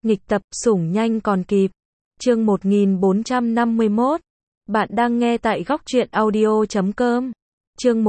Nghịch tập, sủng nhanh còn kịp. Chương 1451. Bạn đang nghe tại góc truyện audio.com. Chương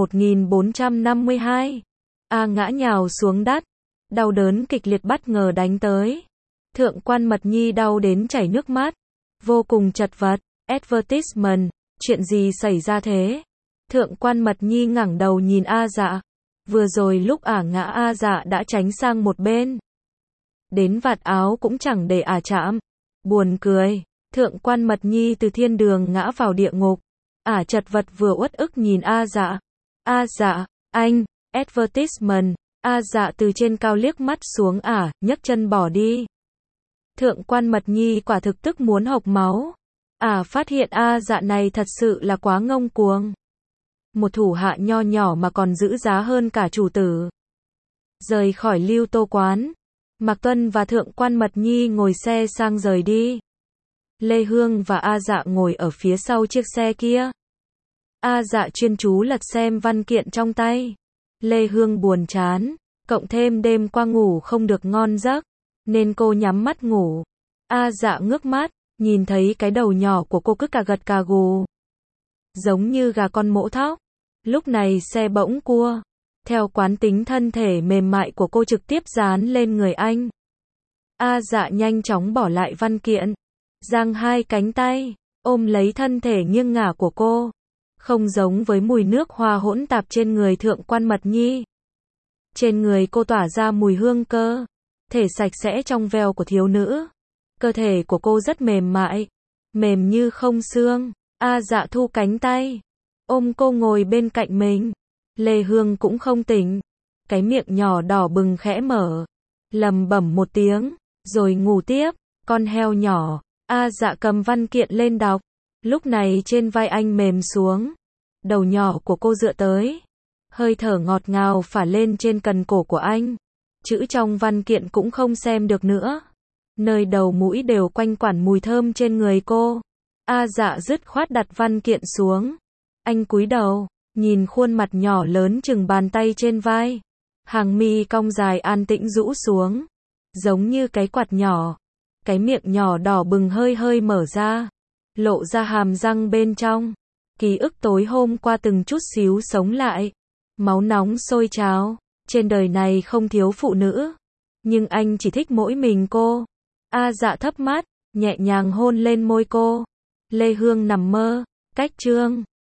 1452. A ngã nhào xuống đất. Đau đớn kịch liệt bất ngờ đánh tới. Thượng quan Mật Nhi đau đến chảy nước mắt. Vô cùng chật vật. Advertisement. Chuyện gì xảy ra thế? Thượng quan Mật Nhi ngẩng đầu nhìn A Dạ. Vừa rồi lúc ả ngã A Dạ đã tránh sang một bên. Đến vạt áo cũng chẳng để ả chạm. Buồn cười. Thượng quan Mật Nhi từ thiên đường ngã vào địa ngục. Ả chật vật vừa uất ức nhìn A Dạ. A Dạ, anh, advertisement. A Dạ từ trên cao liếc mắt xuống ả, nhấc chân bỏ đi. Thượng quan Mật Nhi quả thực tức muốn hộc máu. Ả phát hiện A Dạ này thật sự là quá ngông cuồng. Một thủ hạ nho nhỏ mà còn giữ giá hơn cả chủ tử. Rời khỏi Lưu Tô quán, Mạc Tuân và Thượng quan Mật Nhi ngồi xe sang rời đi. Lê Hương và A Dạ ngồi ở phía sau chiếc xe kia. A Dạ chuyên chú lật xem văn kiện trong tay. Lê Hương buồn chán, cộng thêm đêm qua ngủ không được ngon giấc, nên cô nhắm mắt ngủ. A Dạ ngước mắt, nhìn thấy cái đầu nhỏ của cô cứ cà gật cà gù, giống như gà con mổ thóc. Lúc này xe bỗng cua. Theo quán tính thân thể mềm mại của cô trực tiếp dán lên người anh. A Dạ nhanh chóng bỏ lại văn kiện, giang hai cánh tay, ôm lấy thân thể nghiêng ngả của cô. Không giống với mùi nước hoa hỗn tạp trên người Thượng quan Mật Nhi. Trên người cô tỏa ra mùi hương cơ thể sạch sẽ trong veo của thiếu nữ. Cơ thể của cô rất mềm mại, mềm như không xương. A Dạ thu cánh tay, ôm cô ngồi bên cạnh mình. Lê Hương cũng không tỉnh, cái miệng nhỏ đỏ bừng khẽ mở, lẩm bẩm một tiếng, rồi ngủ tiếp. Con heo nhỏ. A Dạ cầm văn kiện lên đọc. Lúc này trên vai anh mềm xuống, đầu nhỏ của cô dựa tới, hơi thở ngọt ngào phả lên trên cần cổ của anh. Chữ trong văn kiện cũng không xem được nữa. Nơi đầu mũi đều quanh quẩn mùi thơm trên người cô. A Dạ dứt khoát đặt văn kiện xuống. Anh cúi đầu, nhìn khuôn mặt nhỏ lớn chừng bàn tay trên vai. Hàng mi cong dài an tĩnh rũ xuống, giống như cái quạt nhỏ. Cái miệng nhỏ đỏ bừng hơi hơi mở ra, lộ ra hàm răng bên trong. Ký ức tối hôm qua từng chút xíu sống lại. Máu nóng sôi trào. Trên đời này không thiếu phụ nữ, nhưng anh chỉ thích mỗi mình cô. A Dạ thấp mắt, nhẹ nhàng hôn lên môi cô. Lê Hương nằm mơ. Cách chương